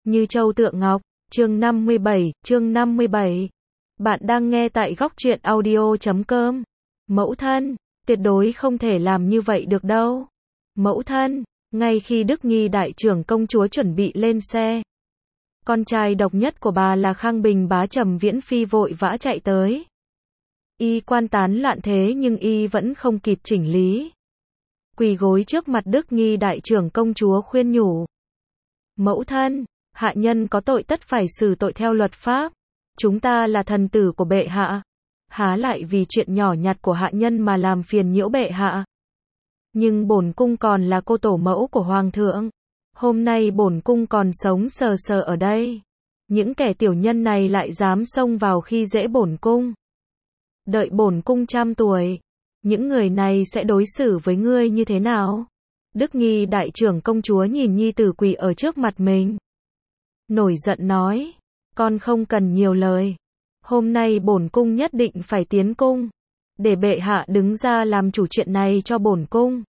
Như châu tượng ngọc, chương 57. Bạn đang nghe tại góc truyện audio.com. Mẫu thân, tuyệt đối không thể làm như vậy được đâu. Mẫu thân, ngay khi Đức Nghi đại trưởng công chúa chuẩn bị lên xe, con trai độc nhất của bà là Khang Bình bá Trầm Viễn Phi vội vã chạy tới. Y quan tán loạn thế nhưng y vẫn không kịp chỉnh lý. Quỳ gối trước mặt Đức Nghi đại trưởng công chúa khuyên nhủ. Mẫu thân, hạ nhân có tội tất phải xử tội theo luật pháp. Chúng ta là thần tử của bệ hạ. Há lại vì chuyện nhỏ nhặt của hạ nhân mà làm phiền nhiễu bệ hạ. Nhưng bổn cung còn là cô tổ mẫu của hoàng thượng. Hôm nay bổn cung còn sống sờ sờ ở đây. Những kẻ tiểu nhân này lại dám xông vào khi dễ bổn cung. Đợi bổn cung 100 tuổi, những người này sẽ đối xử với ngươi như thế nào? Đức Nghi đại trưởng công chúa nhìn nhi tử quỳ ở trước mặt mình, nổi giận nói, con không cần nhiều lời. Hôm nay bổn cung nhất định phải tiến cung, để bệ hạ đứng ra làm chủ chuyện này cho bổn cung.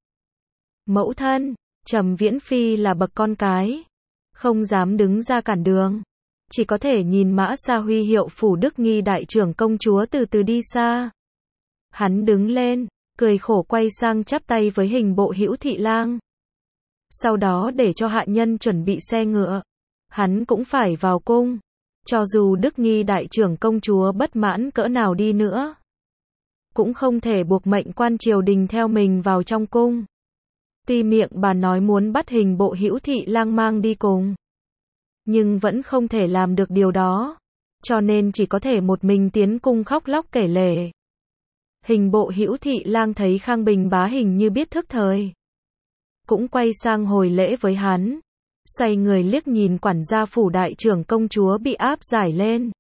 Mẫu thân, Trầm Viễn Phi là bậc con cái, không dám đứng ra cản đường, chỉ có thể nhìn mã xa huy hiệu phủ Đức Nghi đại trưởng công chúa từ từ đi xa. Hắn đứng lên, cười khổ quay sang chắp tay với hình bộ Hữu Thị Lang. Sau đó để cho hạ nhân chuẩn bị xe ngựa. Hắn cũng phải vào cung. Cho dù Đức Nghi đại trưởng công chúa bất mãn cỡ nào đi nữa, cũng không thể buộc mệnh quan triều đình theo mình vào trong cung. Tuy miệng bà nói muốn bắt hình bộ Hữu Thị Lang mang đi cùng, nhưng vẫn không thể làm được điều đó. Cho nên chỉ có thể một mình tiến cung khóc lóc kể lể. Hình bộ Hữu Thị Lang thấy Khang Bình bá hình như biết thức thời, cũng quay sang hồi lễ với hắn, xoay người liếc nhìn quản gia phủ đại trưởng công chúa bị áp giải lên.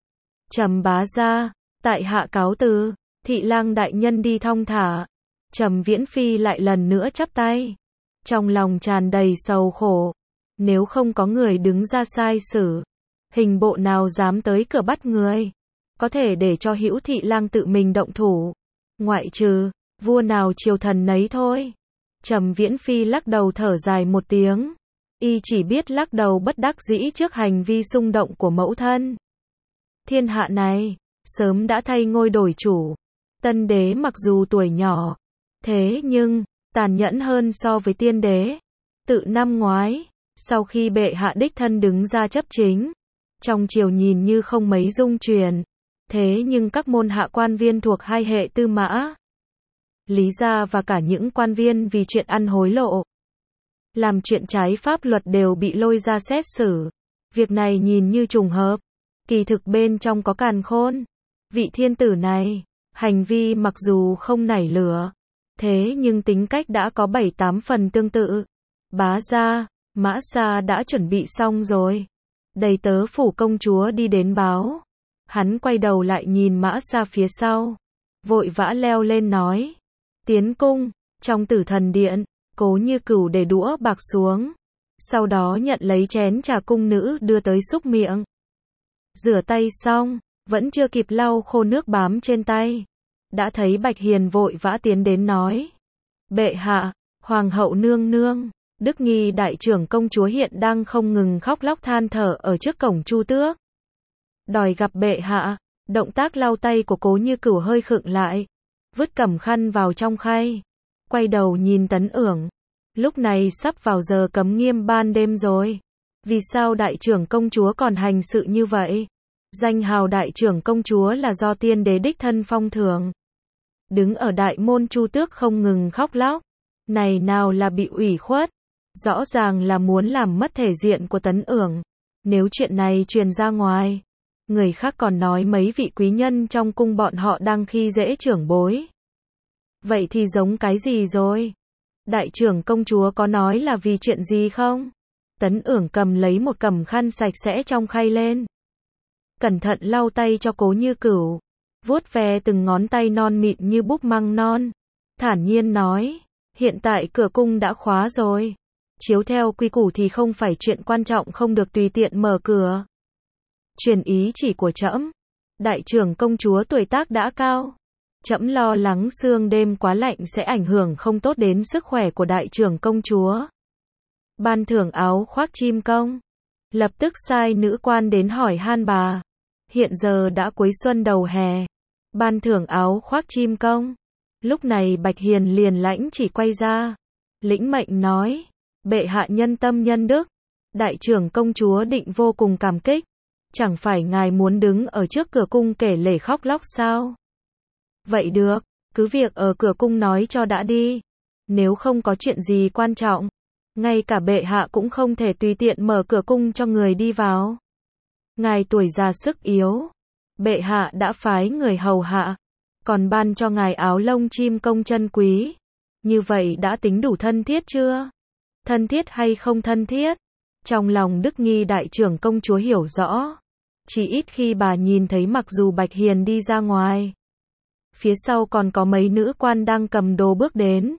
Trầm bá gia, tại hạ cáo từ. Thị Lang đại nhân đi thong thả. Trầm Viễn Phi lại lần nữa chắp tay, trong lòng tràn đầy sầu khổ. Nếu không có người đứng ra sai xử, hình bộ nào dám tới cửa bắt người. Có thể để cho Hữu Thị Lang tự mình động thủ, ngoại trừ vua nào triều thần nấy thôi. Trầm Viễn Phi lắc đầu thở dài một tiếng. Y chỉ biết lắc đầu bất đắc dĩ trước hành vi xung động của mẫu thân. Thiên hạ này sớm đã thay ngôi đổi chủ. Tân đế mặc dù tuổi nhỏ, thế nhưng tàn nhẫn hơn so với tiên đế. Tự năm ngoái, sau khi bệ hạ đích thân đứng ra chấp chính, trong triều nhìn như không mấy dung truyền. Thế nhưng các môn hạ quan viên thuộc hai hệ Tư Mã, Lý gia và cả những quan viên vì chuyện ăn hối lộ, làm chuyện trái pháp luật đều bị lôi ra xét xử. Việc này nhìn như trùng hợp, kỳ thực bên trong có càn khôn. Vị thiên tử này, hành vi mặc dù không nảy lửa, thế nhưng tính cách đã có 7-8 phần tương tự. Bá gia, Mã Sa đã chuẩn bị xong rồi. Đầy tớ phủ công chúa đi đến báo. Hắn quay đầu lại nhìn Mã Sa phía sau, vội vã leo lên nói. Tiến cung, trong Tử Thần Điện, Cố Như Cửu để đũa bạc xuống. Sau đó nhận lấy chén trà cung nữ đưa tới xúc miệng. Rửa tay xong, vẫn chưa kịp lau khô nước bám trên tay, đã thấy Bạch Hiền vội vã tiến đến nói. Bệ hạ, hoàng hậu nương nương. Đức Nghi đại trưởng công chúa hiện đang không ngừng khóc lóc than thở ở trước cổng Chu Tước, đòi gặp bệ hạ. Động tác lau tay của Cố Như Cửu hơi khựng lại, vứt cẩm khăn vào trong khay, quay đầu nhìn Tấn Ưởng. Lúc này sắp vào giờ cấm nghiêm ban đêm rồi, vì sao đại trưởng công chúa còn hành sự như vậy? Danh hào đại trưởng công chúa là do tiên đế đích thân phong thưởng. Đứng ở đại môn Chu Tước không ngừng khóc lóc, này nào là bị ủy khuất, rõ ràng là muốn làm mất thể diện của Tấn Ưởng. Nếu chuyện này truyền ra ngoài, người khác còn nói mấy vị quý nhân trong cung bọn họ đang khi dễ trưởng bối. Vậy thì giống cái gì rồi? Đại trưởng công chúa có nói là vì chuyện gì không? Tấn Ưởng cầm lấy một cẩm khăn sạch sẽ trong khay lên, cẩn thận lau tay cho Cố Như Cửu, vuốt ve từng ngón tay non mịn như búp măng non, thản nhiên nói, hiện tại cửa cung đã khóa rồi. Chiếu theo quy củ thì không phải chuyện quan trọng không được tùy tiện mở cửa. Truyền ý chỉ của trẫm. Đại trưởng công chúa tuổi tác đã cao, trẫm lo lắng sương đêm quá lạnh sẽ ảnh hưởng không tốt đến sức khỏe của đại trưởng công chúa. Ban thưởng áo khoác chim công. lập tức sai nữ quan đến hỏi han bà. Hiện giờ đã cuối xuân đầu hè, ban thưởng áo khoác chim công. Lúc này Bạch Hiền liền lãnh chỉ quay ra, lĩnh mệnh nói, bệ hạ nhân tâm nhân đức, đại trưởng công chúa định vô cùng cảm kích. Chẳng phải ngài muốn đứng ở trước cửa cung kể lể khóc lóc sao? Vậy được, cứ việc ở cửa cung nói cho đã đi. Nếu không có chuyện gì quan trọng, ngay cả bệ hạ cũng không thể tùy tiện mở cửa cung cho người đi vào. Ngài tuổi già sức yếu, bệ hạ đã phái người hầu hạ, còn ban cho ngài áo lông chim công chân quý. Như vậy đã tính đủ thân thiết chưa? Thân thiết hay không thân thiết? Trong lòng Đức Nghi đại trưởng công chúa hiểu rõ. Chỉ ít khi bà nhìn thấy mặc dù Bạch Hiền đi ra ngoài, phía sau còn có mấy nữ quan đang cầm đồ bước đến.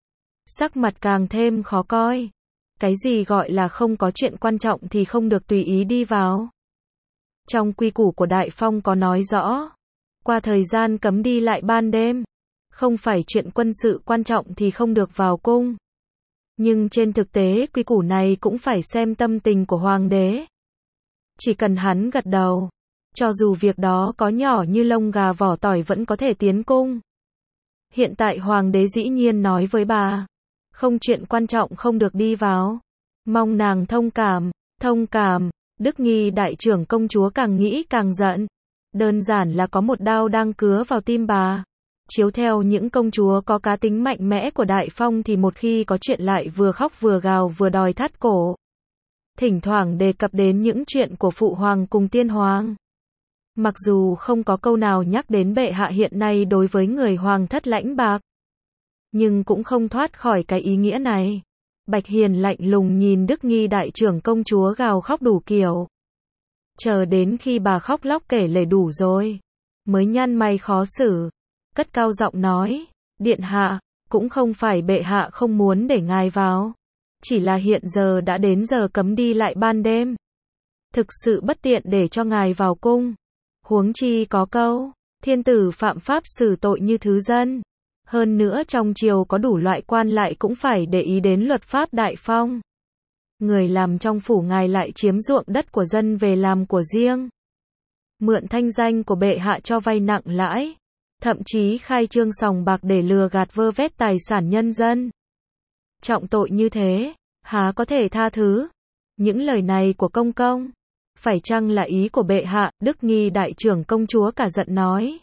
Sắc mặt càng thêm khó coi. Cái gì gọi là không có chuyện quan trọng thì không được tùy ý đi vào. Trong quy củ của Đại Phong có nói rõ, qua thời gian cấm đi lại ban đêm, không phải chuyện quân sự quan trọng thì không được vào cung. Nhưng trên thực tế quy củ này cũng phải xem tâm tình của hoàng đế. Chỉ cần hắn gật đầu, cho dù việc đó có nhỏ như lông gà vỏ tỏi vẫn có thể tiến cung. Hiện tại hoàng đế dĩ nhiên nói với bà, không chuyện quan trọng không được đi vào. Mong nàng thông cảm, thông cảm. Đức Nghi đại trưởng công chúa càng nghĩ càng giận. Đơn giản là có một đao đang cứa vào tim bà. Chiếu theo những công chúa có cá tính mạnh mẽ của Đại Phong thì một khi có chuyện lại vừa khóc vừa gào vừa đòi thắt cổ. Thỉnh thoảng đề cập đến những chuyện của phụ hoàng cùng tiên hoàng. Mặc dù không có câu nào nhắc đến bệ hạ hiện nay đối với người hoàng thất lãnh bạc, nhưng cũng không thoát khỏi cái ý nghĩa này. Bạch Hiền lạnh lùng nhìn Đức Nghi đại trưởng công chúa gào khóc đủ kiểu. Chờ đến khi bà khóc lóc kể lể đủ rồi, mới nhăn mày khó xử, cất cao giọng nói, điện hạ, cũng không phải bệ hạ không muốn để ngài vào. Chỉ là hiện giờ đã đến giờ cấm đi lại ban đêm. Thực sự bất tiện để cho ngài vào cung. Huống chi có câu, thiên tử phạm pháp xử tội như thứ dân. Hơn nữa trong triều có đủ loại quan lại cũng phải để ý đến luật pháp Đại Phong. Người làm trong phủ ngài lại chiếm ruộng đất của dân về làm của riêng. Mượn thanh danh của bệ hạ cho vay nặng lãi. Thậm chí khai trương sòng bạc để lừa gạt vơ vét tài sản nhân dân. Trọng tội như thế, há có thể tha thứ? Những lời này của công công, phải chăng là ý của bệ hạ? Đức Nghi đại trưởng công chúa cả giận nói.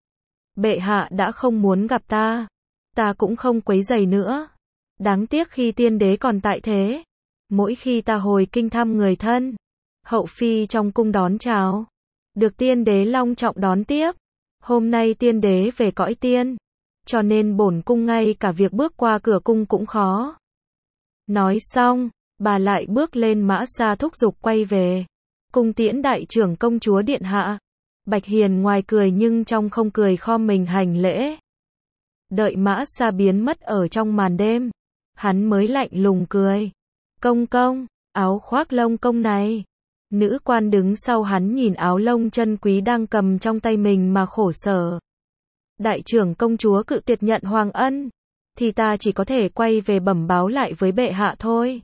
Bệ hạ đã không muốn gặp ta, ta cũng không quấy rầy nữa. Đáng tiếc khi tiên đế còn tại thế, mỗi khi ta hồi kinh thăm người thân, hậu phi trong cung đón chào, được tiên đế long trọng đón tiếp. Hôm nay tiên đế về cõi tiên, cho nên bổn cung ngay cả việc bước qua cửa cung cũng khó. Nói xong, bà lại bước lên mã xa thúc giục quay về. Cung tiễn đại trưởng công chúa điện hạ. Bạch Hiền ngoài cười nhưng trong không cười khom mình hành lễ. Đợi mã xa biến mất ở trong màn đêm, hắn mới lạnh lùng cười. Công công, áo khoác lông công này. Nữ quan đứng sau hắn nhìn áo lông chân quý đang cầm trong tay mình mà khổ sở. Đại trưởng công chúa cự tuyệt nhận hoàng ân, thì ta chỉ có thể quay về bẩm báo lại với bệ hạ thôi.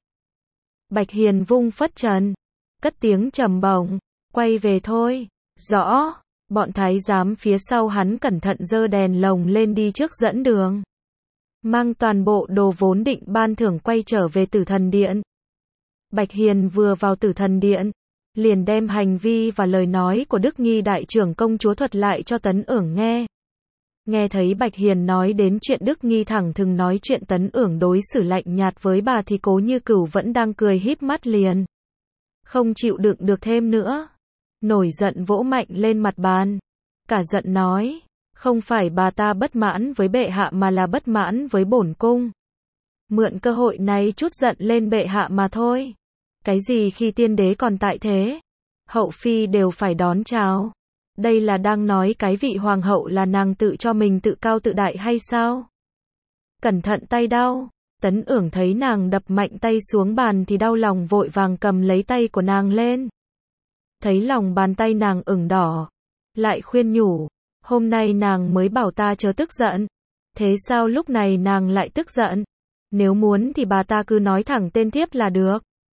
Bạch Hiền vung phất trần, cất tiếng trầm bổng, quay về thôi. Rõ, bọn thái giám phía sau hắn cẩn thận giơ đèn lồng lên đi trước dẫn đường. Mang toàn bộ đồ vốn định ban thưởng quay trở về Tử Thần Điện. Bạch Hiền vừa vào Tử Thần Điện, liền đem hành vi và lời nói của Đức Nghi đại trưởng công chúa thuật lại cho Tấn Ưởng nghe. Nghe thấy Bạch Hiền nói đến chuyện Đức Nghi thẳng thừng nói chuyện Tấn Ưởng đối xử lạnh nhạt với bà thì Cố Như Cửu vẫn đang cười híp mắt liền. Không chịu đựng được thêm nữa. Nổi giận vỗ mạnh lên mặt bàn. Cả giận nói, không phải bà ta bất mãn với bệ hạ mà là bất mãn với bổn cung. Mượn cơ hội này chút giận lên bệ hạ mà thôi. Cái gì khi tiên đế còn tại thế, hậu phi đều phải đón chào. Đây là đang nói cái vị hoàng hậu là nàng tự cho mình tự cao tự đại hay sao? Cẩn thận tay đau. Tấn Ưởng thấy nàng đập mạnh tay xuống bàn thì đau lòng vội vàng cầm lấy tay của nàng lên. Thấy lòng bàn tay nàng ửng đỏ, lại khuyên nhủ, hôm nay nàng mới bảo ta chớ tức giận. Thế sao lúc này nàng lại tức giận? Nếu muốn thì bà ta cứ nói thẳng tên thiếp là được.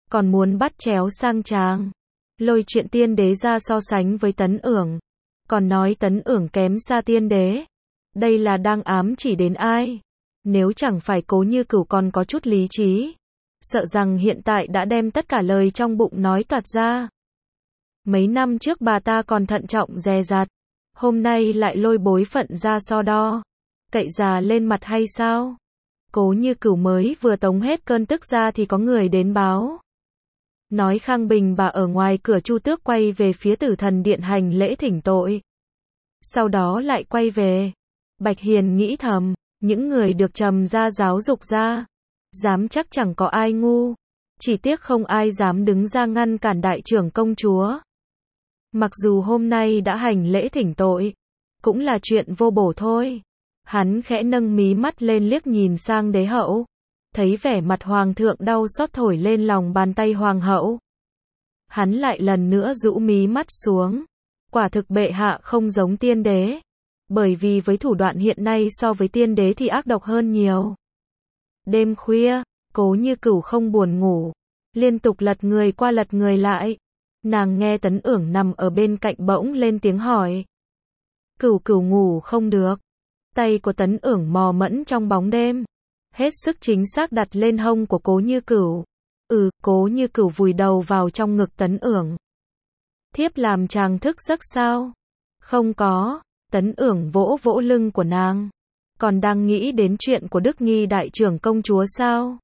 còn muốn bắt chéo sang chàng. Lôi chuyện tiên đế ra so sánh với Tấn Ưởng, còn nói Tấn Ưởng kém xa tiên đế. Đây là đang ám chỉ đến ai? Nếu chẳng phải Cố Như Cửu còn có chút lý trí, sợ rằng hiện tại đã đem tất cả lời trong bụng nói toạc ra. Mấy năm trước bà ta còn thận trọng dè dặt, hôm nay lại lôi bối phận ra so đo. Cậy già lên mặt hay sao? Cố Như Cửu mới vừa tống hết cơn tức ra thì có người đến báo. Nói Khang Bình bà ở ngoài cửa Chu Tước quay về phía Tử Thần Điện hành lễ thỉnh tội. Sau đó lại quay về. Bạch Hiền nghĩ thầm, những người được trầm ra giáo dục ra, dám chắc chẳng có ai ngu. Chỉ tiếc không ai dám đứng ra ngăn cản đại trưởng công chúa. Mặc dù hôm nay đã hành lễ thỉnh tội, cũng là chuyện vô bổ thôi. Hắn khẽ nâng mí mắt lên liếc nhìn sang đế hậu. Thấy vẻ mặt hoàng thượng đau xót thổi lên lòng bàn tay hoàng hậu. Hắn lại lần nữa rũ mí mắt xuống. Quả thực bệ hạ không giống tiên đế. Bởi vì với thủ đoạn hiện nay so với tiên đế thì ác độc hơn nhiều. Đêm khuya, Cố Như Cửu không buồn ngủ. Liên tục lật người qua lật người lại. Nàng nghe Tấn Ưởng nằm ở bên cạnh bỗng lên tiếng hỏi. Cửu Cửu ngủ không được. Tay của Tấn Ưởng mò mẫm trong bóng đêm. Hết sức chính xác đặt lên hông của Cố Như Cửu. Cố Như Cửu vùi đầu vào trong ngực Tấn Ưởng. Thiếp làm chàng thức giấc sao? Không có. Tấn Ưởng vỗ vỗ lưng của nàng. Còn đang nghĩ đến chuyện của Đức Nghi đại trưởng công chúa sao?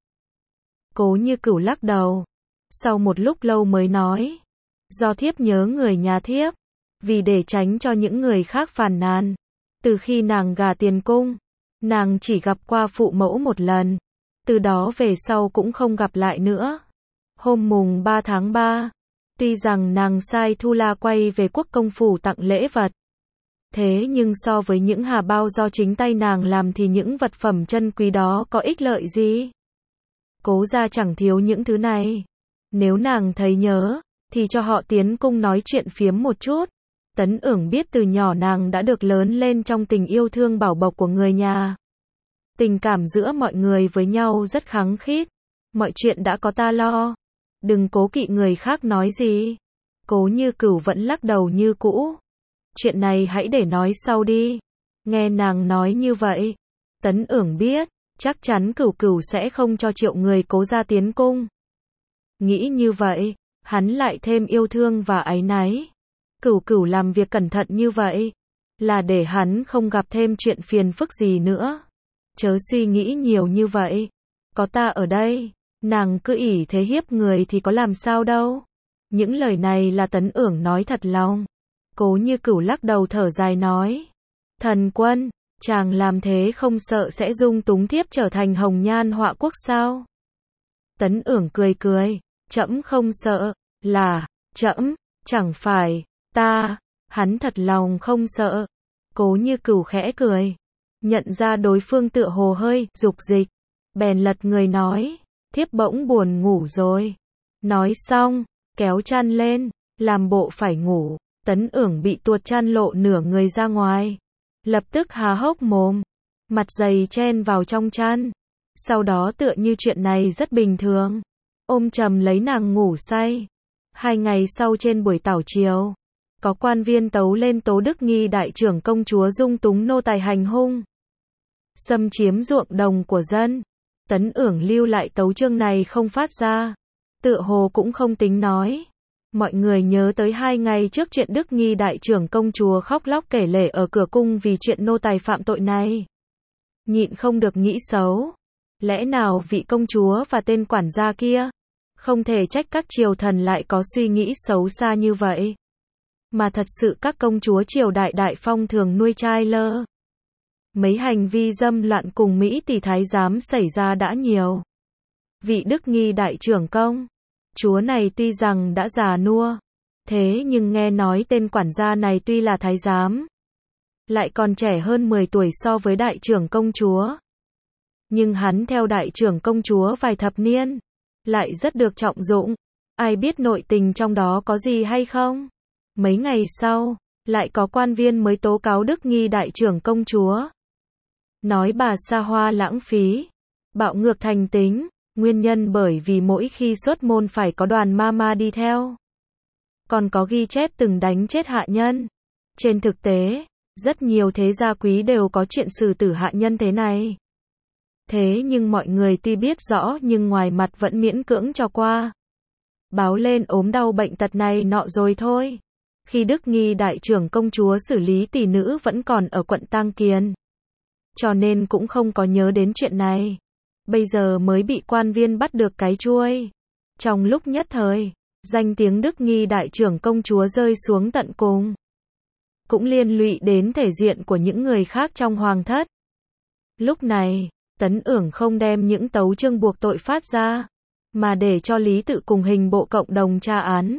Cố Như Cửu lắc đầu. Sau một lúc lâu mới nói. Do thiếp nhớ người nhà thiếp. Vì để tránh cho những người khác phàn nàn. Từ khi nàng gả tiền cung, nàng chỉ gặp qua phụ mẫu một lần. Từ đó về sau cũng không gặp lại nữa. Hôm mùng 3 tháng 3, tuy rằng nàng sai Thu La quay về quốc công phủ tặng lễ vật. Thế nhưng so với những hà bao do chính tay nàng làm thì những vật phẩm chân quý đó có ích lợi gì? Cố gia chẳng thiếu những thứ này. Nếu nàng thấy nhớ, thì cho họ tiến cung nói chuyện phiếm một chút. Tấn Ưởng biết từ nhỏ nàng đã được lớn lên trong tình yêu thương bảo bọc của người nhà. Tình cảm giữa mọi người với nhau rất khăng khít. Mọi chuyện đã có ta lo. Đừng cố kỵ người khác nói gì. Cố Như Cửu vẫn lắc đầu như cũ. Chuyện này hãy để nói sau đi. Nghe nàng nói như vậy, Tấn Ưởng biết, chắc chắn Cửu Cửu sẽ không cho Triệu người Cố gia tiến cung. Nghĩ như vậy, hắn lại thêm yêu thương và áy náy. Cửu Cửu làm việc cẩn thận như vậy, là để hắn không gặp thêm chuyện phiền phức gì nữa. Chớ suy nghĩ nhiều như vậy. Có ta ở đây, nàng cứ ỷ thế hiếp người thì có làm sao đâu. Những lời này là Tấn Ưởng nói thật lòng. Cố Như Cửu lắc đầu thở dài nói. Thần quân, chàng làm thế không sợ sẽ dung túng thiếp trở thành hồng nhan họa quốc sao? Tấn Ưởng cười cười. Trẫm không sợ, là, trẫm, chẳng phải, ta, hắn thật lòng không sợ. Cố Như Cửu khẽ cười. Nhận ra đối phương tựa hồ hơi dục dịch, bèn lật người nói, thiếp bỗng buồn ngủ rồi. Nói xong, kéo chăn lên, làm bộ phải ngủ. Tấn Ưởng bị tuột chăn lộ nửa người ra ngoài, lập tức há hốc mồm, mặt dày chen vào trong chăn. Sau đó tựa như chuyện này rất bình thường, ôm chầm lấy nàng ngủ say. 2 ngày sau trên buổi tảo chiều, có quan viên tấu lên tố Đức Nghi đại trưởng công chúa dung túng nô tài hành hung, xâm chiếm ruộng đồng của dân. Tấn Ưởng lưu lại tấu chương này không phát ra, tựa hồ cũng không tính nói. Mọi người nhớ tới 2 ngày trước chuyện Đức Nghi đại trưởng công chúa khóc lóc kể lể ở cửa cung vì chuyện nô tài phạm tội này. Nhịn không được nghĩ xấu. Lẽ nào vị công chúa và tên quản gia kia? Không thể trách các triều thần lại có suy nghĩ xấu xa như vậy. Mà thật sự các công chúa triều đại đại phong thường nuôi trai lơ. Mấy hành vi dâm loạn cùng Mỹ tỷ thái giám xảy ra đã nhiều. Vị Đức Nghi đại trưởng công chúa này tuy rằng đã già nua, thế nhưng nghe nói tên quản gia này tuy là thái giám, lại còn trẻ hơn 10 tuổi so với đại trưởng công chúa. Nhưng hắn theo đại trưởng công chúa vài thập niên, lại rất được trọng dụng. Ai biết nội tình trong đó có gì hay không? Mấy ngày sau, lại có quan viên mới tố cáo Đức Nghi đại trưởng công chúa. Nói bà xa hoa lãng phí, bạo ngược thành tính, Nguyên nhân bởi vì mỗi khi xuất môn phải có đoàn mama đi theo. Còn có ghi chép từng đánh chết hạ nhân. Trên thực tế, rất nhiều thế gia quý đều có chuyện xử tử hạ nhân thế này. Thế nhưng mọi người tuy biết rõ nhưng ngoài mặt vẫn miễn cưỡng cho qua. Báo lên ốm đau bệnh tật này nọ rồi thôi. Khi Đức Nghi đại trưởng công chúa xử lý tỷ nữ vẫn còn ở quận Tang Kiền. Cho nên cũng không có nhớ đến chuyện này. Bây giờ mới bị quan viên bắt được cái chuôi. Trong lúc nhất thời, danh tiếng Đức Nghi đại trưởng công chúa rơi xuống tận cùng. Cũng liên lụy đến thể diện của những người khác trong hoàng thất. Lúc này, Tấn Ưởng không đem những tấu chương buộc tội phát ra, mà để cho Lý Tự cùng hình bộ cộng đồng tra án.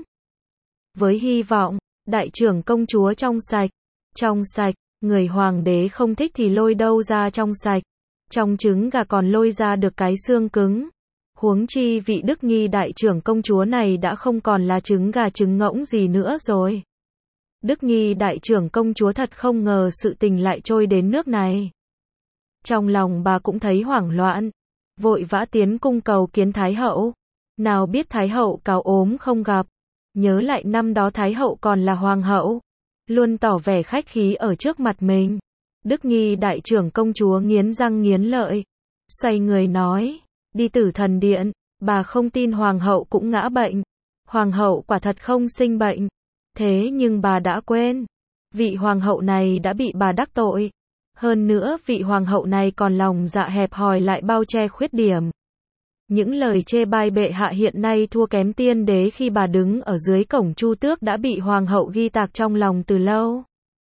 Với hy vọng, đại trưởng công chúa trong sạch. Trong sạch, người hoàng đế không thích thì lôi đâu ra trong sạch. Trong trứng gà còn lôi ra được cái xương cứng. Huống chi vị Đức Nghi đại trưởng công chúa này đã không còn là trứng gà trứng ngỗng gì nữa rồi. Đức Nghi đại trưởng công chúa thật không ngờ sự tình lại trôi đến nước này. Trong lòng bà cũng thấy hoảng loạn, vội vã tiến cung cầu kiến Thái hậu. Nào biết Thái hậu cáo ốm không gặp, nhớ lại năm đó Thái hậu còn là hoàng hậu, luôn tỏ vẻ khách khí ở trước mặt mình. Đức Nghi đại trưởng công chúa nghiến răng nghiến lợi, xoay người nói, đi Tử Thần Điện, bà không tin hoàng hậu cũng ngã bệnh. Hoàng hậu quả thật không sinh bệnh, thế nhưng bà đã quên, vị hoàng hậu này đã bị bà đắc tội. Hơn nữa vị hoàng hậu này còn lòng dạ hẹp hòi lại bao che khuyết điểm. Những lời chê bai bệ hạ hiện nay thua kém tiên đế khi bà đứng ở dưới cổng Chu Tước đã bị hoàng hậu ghi tạc trong lòng từ lâu.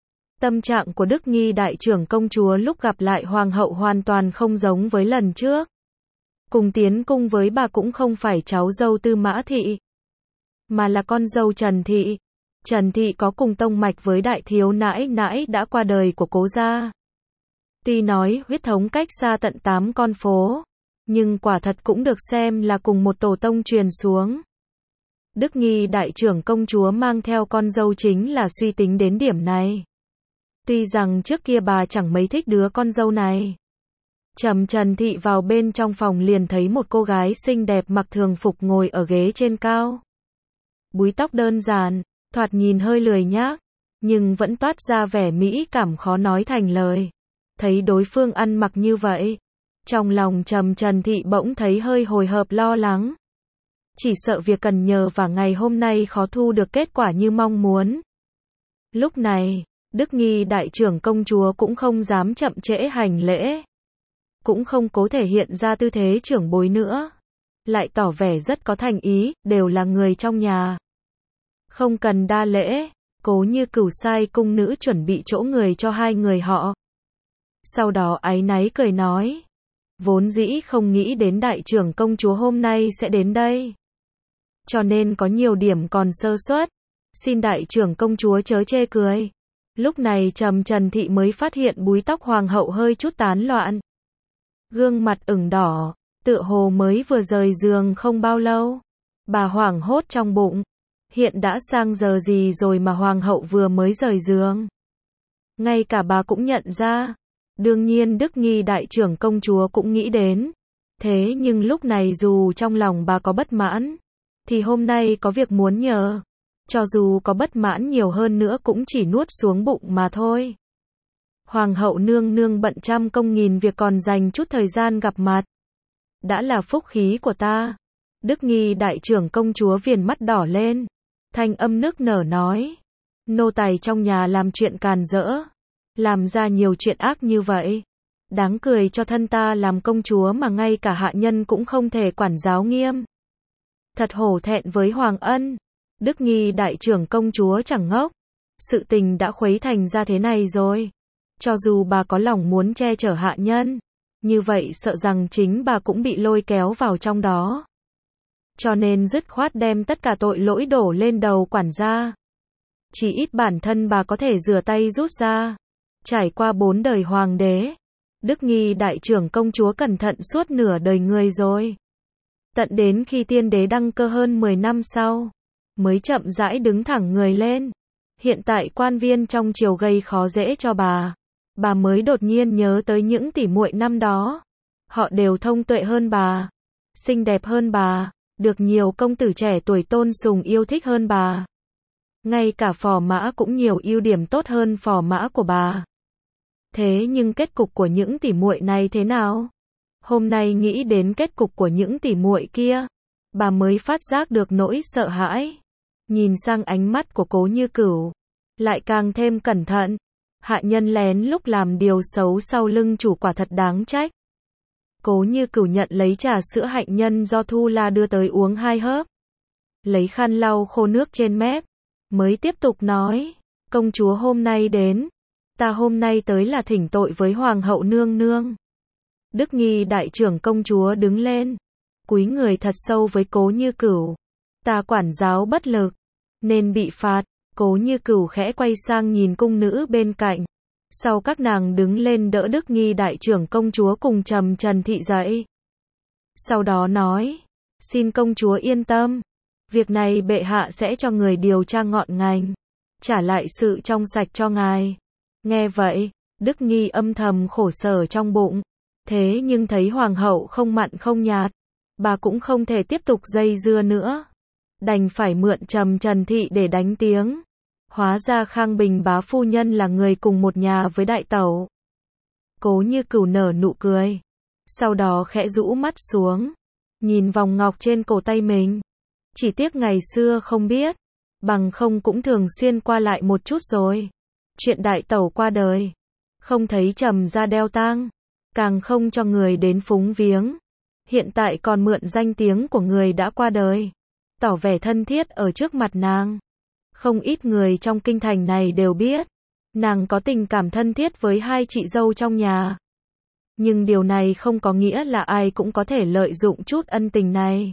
Tâm trạng của Đức Nghi đại trưởng công chúa lúc gặp lại hoàng hậu hoàn toàn không giống với lần trước. Cùng tiến cung với bà cũng không phải cháu dâu Tư Mã Thị, mà là con dâu Trần Thị. Trần Thị có cùng tông mạch với đại thiếu nãi nãi đã qua đời của cố gia. Tuy nói huyết thống cách xa tận 8 con phố, nhưng quả thật cũng được xem là cùng một tổ tông truyền xuống. Đức Nghi đại trưởng công chúa mang theo con dâu chính là suy tính đến điểm này. Tuy rằng trước kia bà chẳng mấy thích đứa con dâu này. Trần Thị vào bên trong phòng liền thấy một cô gái xinh đẹp mặc thường phục ngồi ở ghế trên cao. Búi tóc đơn giản, thoạt nhìn hơi lười nhác, nhưng vẫn toát ra vẻ mỹ cảm khó nói thành lời. Thấy đối phương ăn mặc như vậy, trong lòng Trần Thị bỗng thấy hơi hồi hộp lo lắng. Chỉ sợ việc cần nhờ và ngày hôm nay khó thu được kết quả như mong muốn. Lúc này, Đức Nghi đại trưởng công chúa cũng không dám chậm trễ hành lễ. Cũng không cố thể hiện ra tư thế trưởng bối nữa. Lại tỏ vẻ rất có thành ý, đều là người trong nhà. Không cần đa lễ, Cố Như Cửu sai cung nữ chuẩn bị chỗ người cho hai người họ. Sau đó áy náy cười nói, vốn dĩ không nghĩ đến đại trưởng công chúa hôm nay sẽ đến đây. Cho nên có nhiều điểm còn sơ suất, xin đại trưởng công chúa chớ chê cười. Lúc này Trần Thị mới phát hiện búi tóc hoàng hậu hơi chút tán loạn. Gương mặt ửng đỏ, tựa hồ mới vừa rời giường không bao lâu. Bà hoảng hốt trong bụng, hiện đã sang giờ gì rồi mà hoàng hậu vừa mới rời giường. Ngay cả bà cũng nhận ra. Đương nhiên Đức Nghi đại trưởng công chúa cũng nghĩ đến. Thế nhưng lúc này dù trong lòng bà có bất mãn, thì hôm nay có việc muốn nhờ. Cho dù có bất mãn nhiều hơn nữa cũng chỉ nuốt xuống bụng mà thôi. Hoàng hậu nương nương bận trăm công nghìn việc còn dành chút thời gian gặp mặt. Đã là phúc khí của ta. Đức Nghi đại trưởng công chúa viền mắt đỏ lên. Thanh âm nức nở nói. Nô tài trong nhà làm chuyện càn rỡ. Làm ra nhiều chuyện ác như vậy. Đáng cười cho thân ta làm công chúa mà ngay cả hạ nhân cũng không thể quản giáo nghiêm. Thật hổ thẹn với Hoàng Ân. Đức Nghi đại trưởng công chúa chẳng ngốc. Sự tình đã khuấy thành ra thế này rồi. Cho dù bà có lòng muốn che chở hạ nhân, như vậy sợ rằng chính bà cũng bị lôi kéo vào trong đó. Cho nên dứt khoát đem tất cả tội lỗi đổ lên đầu quản gia. Chỉ ít bản thân bà có thể rửa tay rút ra. Trải qua 4 đời hoàng đế, Đức Nghi đại trưởng công chúa cẩn thận suốt nửa đời người rồi. Tận đến khi tiên đế đăng cơ hơn 10 năm sau, mới chậm rãi đứng thẳng người lên. Hiện tại quan viên trong triều gây khó dễ cho bà mới đột nhiên nhớ tới những tỉ muội năm đó. Họ đều thông tuệ hơn bà, xinh đẹp hơn bà, được nhiều công tử trẻ tuổi tôn sùng yêu thích hơn bà. Ngay cả phò mã cũng nhiều ưu điểm tốt hơn phò mã của bà. Thế nhưng kết cục của những tỷ muội này thế nào? Hôm nay nghĩ đến kết cục của những tỷ muội kia, bà mới phát giác được nỗi sợ hãi. Nhìn sang ánh mắt của Cố Như Cửu, lại càng thêm cẩn thận. Hạ nhân lén lúc làm điều xấu sau lưng chủ quả thật đáng trách. Cố Như Cửu nhận lấy trà sữa hạnh nhân do Thu La đưa tới uống 2 hớp. Lấy khăn lau khô nước trên mép, mới tiếp tục nói, công chúa hôm nay đến, ta hôm nay tới là thỉnh tội với hoàng hậu nương nương. Đức Nghi đại trưởng công chúa đứng lên, cúi người thật sâu với Cố Như Cửu. Ta quản giáo bất lực, nên bị phạt. Cố Như Cửu khẽ quay sang nhìn cung nữ bên cạnh. Sau các nàng đứng lên đỡ Đức Nghi đại trưởng công chúa cùng Trầm Trần Thị dậy. Sau đó nói, xin công chúa yên tâm, việc này bệ hạ sẽ cho người điều tra ngọn ngành, trả lại sự trong sạch cho ngài. Nghe vậy, Đức Nghi âm thầm khổ sở trong bụng. Thế nhưng thấy hoàng hậu không mặn không nhạt, bà cũng không thể tiếp tục dây dưa nữa. Đành phải mượn Trầm Trần Thị để đánh tiếng. Hóa ra Khang Bình bá phu nhân là người cùng một nhà với đại tẩu. Cố Như Cửu nở nụ cười. Sau đó khẽ rũ mắt xuống, nhìn vòng ngọc trên cổ tay mình. Chỉ tiếc ngày xưa không biết, bằng không cũng thường xuyên qua lại một chút rồi. Chuyện đại tẩu qua đời, không thấy Trầm ra đeo tang, càng không cho người đến phúng viếng. Hiện tại còn mượn danh tiếng của người đã qua đời, tỏ vẻ thân thiết ở trước mặt nàng. Không ít người trong kinh thành này đều biết, nàng có tình cảm thân thiết với 2 chị dâu trong nhà. Nhưng điều này không có nghĩa là ai cũng có thể lợi dụng chút ân tình này.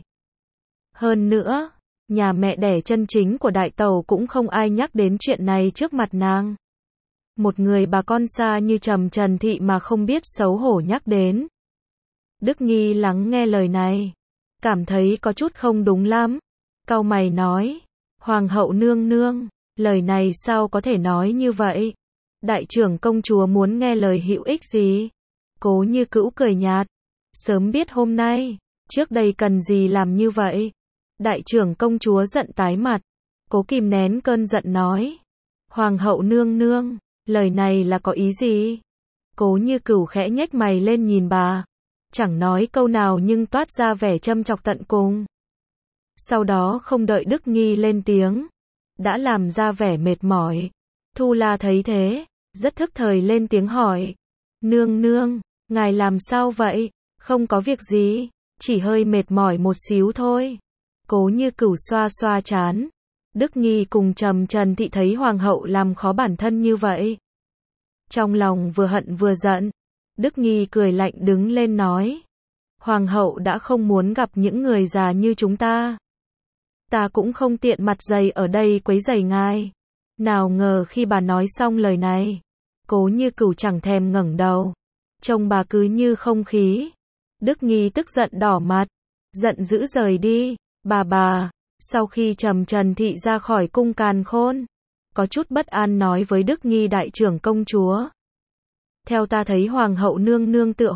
Hơn nữa, nhà mẹ đẻ chân chính của đại tẩu cũng không ai nhắc đến chuyện này trước mặt nàng. Một người bà con xa như Trầm Trần Thị mà không biết xấu hổ nhắc đến. Đức Nghi lắng nghe lời này, cảm thấy có chút không đúng lắm. Cau mày nói, hoàng hậu nương nương, lời này sao có thể nói như vậy? Đại trưởng công chúa muốn nghe lời hữu ích gì? Cố Như Cửu cười nhạt, sớm biết hôm nay, trước đây cần gì làm như vậy? Đại trưởng công chúa giận tái mặt, cố kìm nén cơn giận nói, hoàng hậu nương nương, lời này là có ý gì? Cố Như Cửu khẽ nhếch mày lên nhìn bà, chẳng nói câu nào nhưng toát ra vẻ châm chọc tận cùng. Sau đó không đợi Đức Nghi lên tiếng, đã làm ra vẻ mệt mỏi. Thu La thấy thế, rất thức thời lên tiếng hỏi, nương nương, ngài làm sao vậy? Không có việc gì, chỉ hơi mệt mỏi một xíu thôi. Cố Như Cửu xoa xoa trán. Đức Nghi cùng Trầm Trần Thị thấy hoàng hậu làm khó bản thân như vậy, trong lòng vừa hận vừa giận. Đức Nghi cười lạnh đứng lên nói, hoàng hậu đã không muốn gặp những người già như chúng ta. Ta cũng không tiện mặt dày ở đây quấy rầy ngài. Nào ngờ khi bà nói xong lời này, Cố Như Cửu chẳng thèm ngẩng đầu, trông bà cứ như không khí. Đức Nghi tức giận đỏ mặt, giận dữ rời đi. Bà. Sau khi Trầm Trần Thị ra khỏi cung Càn Khôn, có chút bất an nói với Đức Nghi đại trưởng công chúa, theo ta thấy hoàng hậu nương nương tựa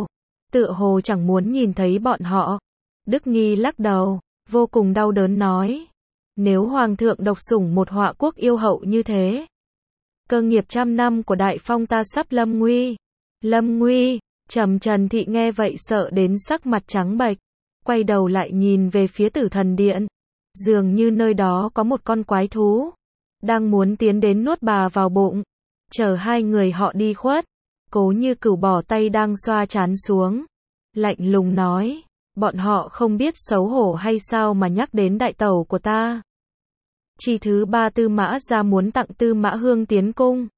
hồ chẳng muốn nhìn thấy bọn họ. Đức Nghi lắc đầu, vô cùng đau đớn nói, nếu hoàng thượng độc sủng một họa quốc yêu hậu như thế, cơ nghiệp 100 năm của đại phong ta sắp lâm nguy. Lâm nguy? Trầm Trần Thị nghe vậy sợ đến sắc mặt trắng bệch, quay đầu lại nhìn về phía Tử Thần Điện, dường như nơi đó có một con quái thú đang muốn tiến đến nuốt bà vào bụng. Chờ 2 người họ đi khuất, Cố Như Cửu bỏ tay đang xoa trán xuống, lạnh lùng nói, bọn họ không biết xấu hổ hay sao mà nhắc đến đại tẩu của ta. Chi thứ 3 Tư Mã gia muốn tặng Tư Mã Hương tiến cung.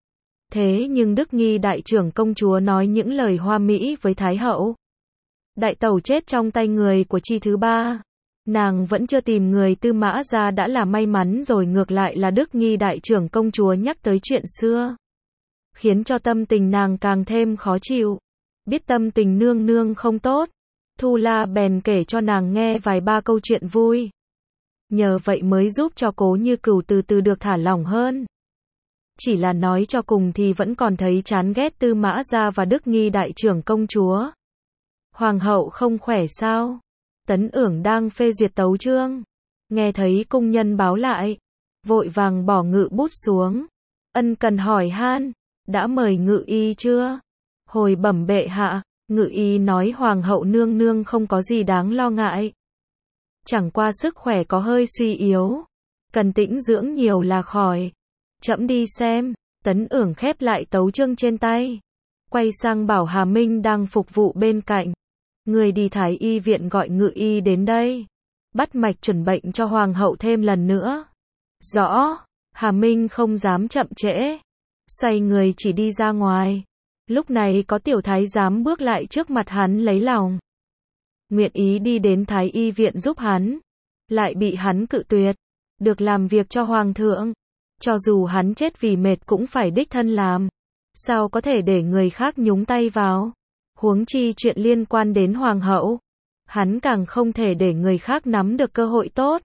Thế nhưng Đức Nghi đại trưởng công chúa nói những lời hoa mỹ với Thái hậu. Đại tẩu chết trong tay người của Chi thứ 3. Nàng vẫn chưa tìm người Tư Mã gia đã là may mắn rồi, ngược lại là Đức Nghi đại trưởng công chúa nhắc tới chuyện xưa, khiến cho tâm tình nàng càng thêm khó chịu. Biết tâm tình nương nương không tốt, Thu La bèn kể cho nàng nghe vài ba câu chuyện vui. Nhờ vậy mới giúp cho Cố Như Cửu từ từ được thả lỏng hơn. Chỉ là nói cho cùng thì vẫn còn thấy chán ghét Tư Mã gia và Đức Nghi đại trưởng công chúa. Hoàng hậu không khỏe sao? Tấn Ưởng đang phê duyệt tấu chương, nghe thấy cung nhân báo lại, vội vàng bỏ ngự bút xuống, ân cần hỏi han, đã mời ngự y chưa? Hồi bẩm bệ hạ, ngự y nói hoàng hậu nương nương không có gì đáng lo ngại. Chẳng qua sức khỏe có hơi suy yếu, cần tĩnh dưỡng nhiều là khỏi. Trẫm đi xem. Tấn Ưởng khép lại tấu chương trên tay, quay sang bảo Hà Minh đang phục vụ bên cạnh. Người đi Thái y viện gọi ngự y đến đây, bắt mạch chuẩn bệnh cho hoàng hậu thêm lần nữa. Rõ. Hà Minh không dám chậm trễ, xoay người chỉ đi ra ngoài. Lúc này có tiểu thái giám bước lại trước mặt hắn lấy lòng, nguyện ý đi đến Thái y viện giúp hắn, lại bị hắn cự tuyệt. Được làm việc cho hoàng thượng, cho dù hắn chết vì mệt cũng phải đích thân làm, sao có thể để người khác nhúng tay vào. Huống chi chuyện liên quan đến hoàng hậu, hắn càng không thể để người khác nắm được cơ hội tốt.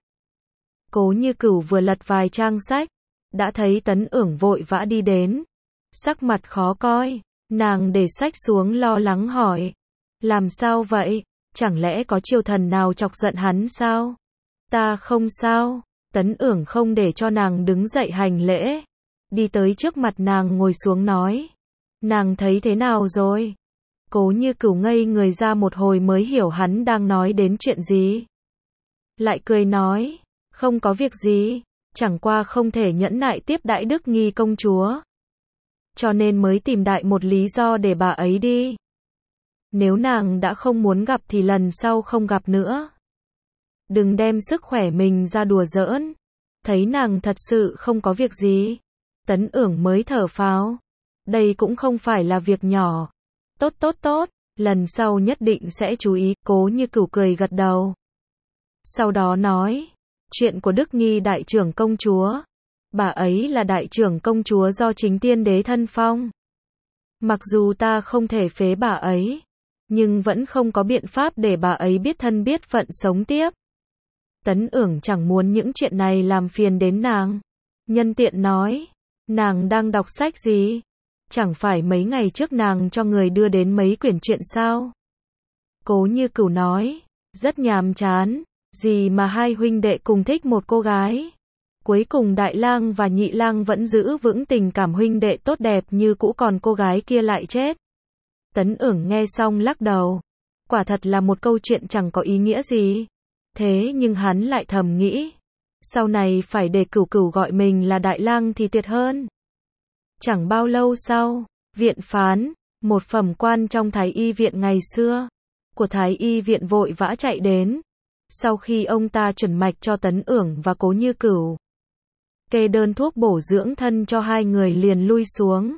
Cố Như Cửu vừa lật vài trang sách, đã thấy Tấn Ưởng vội vã đi đến, sắc mặt khó coi. Nàng để sách xuống lo lắng hỏi, làm sao vậy, chẳng lẽ có triều thần nào chọc giận hắn sao? Ta không sao. Tấn Ưởng không để cho nàng đứng dậy hành lễ, đi tới trước mặt nàng ngồi xuống nói, nàng thấy thế nào rồi? Cố Như Cửu ngây người ra một hồi mới hiểu hắn đang nói đến chuyện gì. Lại cười nói, không có việc gì, chẳng qua không thể nhẫn nại tiếp đãi Đức Nghi công chúa, cho nên mới tìm đại một lý do để bà ấy đi. Nếu nàng đã không muốn gặp thì lần sau không gặp nữa. Đừng đem sức khỏe mình ra đùa giỡn. Thấy nàng thật sự không có việc gì, Tấn Ưởng mới thở phào. Đây cũng không phải là việc nhỏ. Tốt, lần sau nhất định sẽ chú ý. Cố Như Cửu cười gật đầu. Sau đó nói, chuyện của Đức Nghi đại trưởng công chúa, bà ấy là đại trưởng công chúa do chính tiên đế thân phong. Mặc dù ta không thể phế bà ấy, nhưng vẫn không có biện pháp để bà ấy biết thân biết phận sống tiếp. Tấn Ưởng chẳng muốn những chuyện này làm phiền đến nàng. Nhân tiện nói, nàng đang đọc sách gì? Chẳng phải mấy ngày trước nàng cho người đưa đến mấy quyển truyện sao? Cố Như Cửu nói, rất nhàm chán, gì mà hai huynh đệ cùng thích một cô gái. Cuối cùng Đại Lang và Nhị Lang vẫn giữ vững tình cảm huynh đệ tốt đẹp như cũ, còn cô gái kia lại chết. Tấn Ưởng nghe xong lắc đầu. Quả thật là một câu chuyện chẳng có ý nghĩa gì. Thế nhưng hắn lại thầm nghĩ, sau này phải để Cửu Cửu gọi mình là Đại Lang thì tuyệt hơn. Chẳng bao lâu sau, viện phán, một phẩm quan trong Thái y viện ngày xưa, của Thái y viện vội vã chạy đến. Sau khi ông ta chuẩn mạch cho Tấn Ưởng và Cố Như Cửu, kê đơn thuốc bổ dưỡng thân cho hai người liền lui xuống.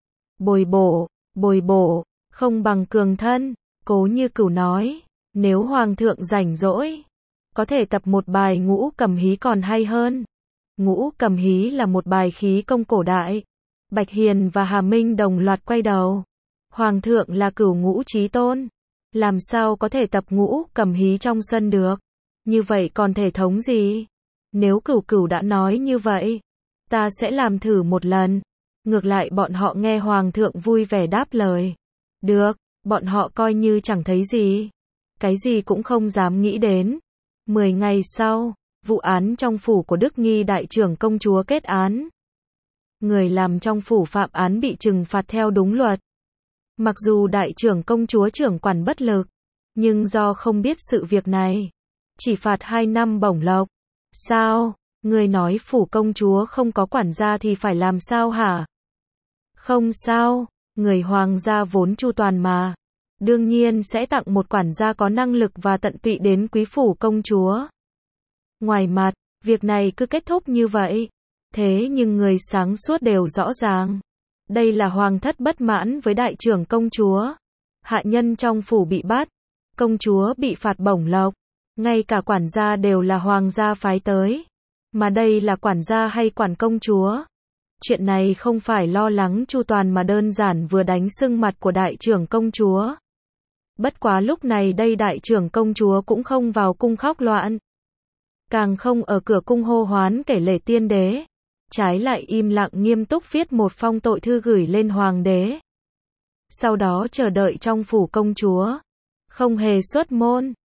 Bồi bổ, không bằng cường thân. Cố Như Cửu nói, nếu hoàng thượng rảnh rỗi, có thể tập một bài Ngũ Cầm Hí còn hay hơn. Ngũ Cầm Hí là một bài khí công cổ đại. Bạch Hiền và Hà Minh đồng loạt quay đầu. Hoàng thượng là Cửu Ngũ Chí Tôn, làm sao có thể tập Ngũ Cầm Hí trong sân được? Như vậy còn thể thống gì? Nếu Cửu Cửu đã nói như vậy, ta sẽ làm thử một lần. Ngược lại bọn họ nghe hoàng thượng vui vẻ đáp lời. Được, bọn họ coi như chẳng thấy gì. Cái gì cũng không dám nghĩ đến. 10 ngày sau, vụ án trong phủ của Đức Nghi đại trưởng công chúa kết án. Người làm trong phủ phạm án bị trừng phạt theo đúng luật. Mặc dù đại trưởng công chúa trưởng quản bất lực, nhưng do không biết sự việc này, chỉ phạt 2 năm bổng lộc. Sao? Người nói phủ công chúa không có quản gia thì phải làm sao hả? Không sao, người hoàng gia vốn chu toàn mà. Đương nhiên sẽ tặng một quản gia có năng lực và tận tụy đến quý phủ công chúa. Ngoài mặt, việc này cứ kết thúc như vậy. Thế nhưng người sáng suốt đều rõ ràng. Đây là hoàng thất bất mãn với đại trưởng công chúa. Hạ nhân trong phủ bị bắt. Công chúa bị phạt bổng lộc. Ngay cả quản gia đều là hoàng gia phái tới. Mà đây là quản gia hay quản công chúa? Chuyện này không phải lo lắng chu toàn mà đơn giản vừa đánh sưng mặt của đại trưởng công chúa. Bất quá lúc này đây đại trưởng công chúa cũng không vào cung khóc loạn. Càng không ở cửa cung hô hoán kể lể tiên đế. Trái lại im lặng nghiêm túc viết một phong tội thư gửi lên hoàng đế. Sau đó chờ đợi trong phủ công chúa. Không hề xuất môn.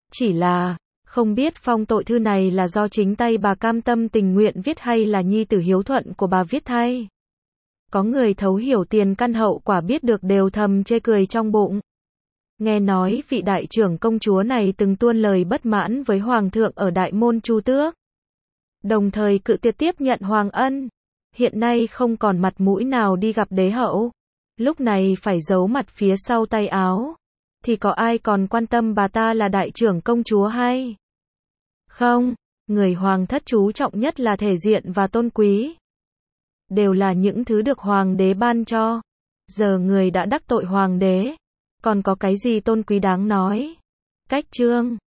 Chỉ là, không biết phong tội thư này là do chính tay bà cam tâm tình nguyện viết hay là nhi tử hiếu thuận của bà viết thay. Có người thấu hiểu tiền căn hậu quả biết được đều thầm chê cười trong bụng. Nghe nói vị đại trưởng công chúa này từng tuôn lời bất mãn với hoàng thượng ở Đại Môn Chu Tước. Đồng thời cự tuyệt tiếp nhận hoàng ân. Hiện nay không còn mặt mũi nào đi gặp đế hậu. Lúc này phải giấu mặt phía sau tay áo. Thì có ai còn quan tâm bà ta là đại trưởng công chúa hay không? Người hoàng thất chú trọng nhất là thể diện và tôn quý. Đều là những thứ được hoàng đế ban cho. Giờ người đã đắc tội hoàng đế. Còn có cái gì tôn quý đáng nói? Cách chương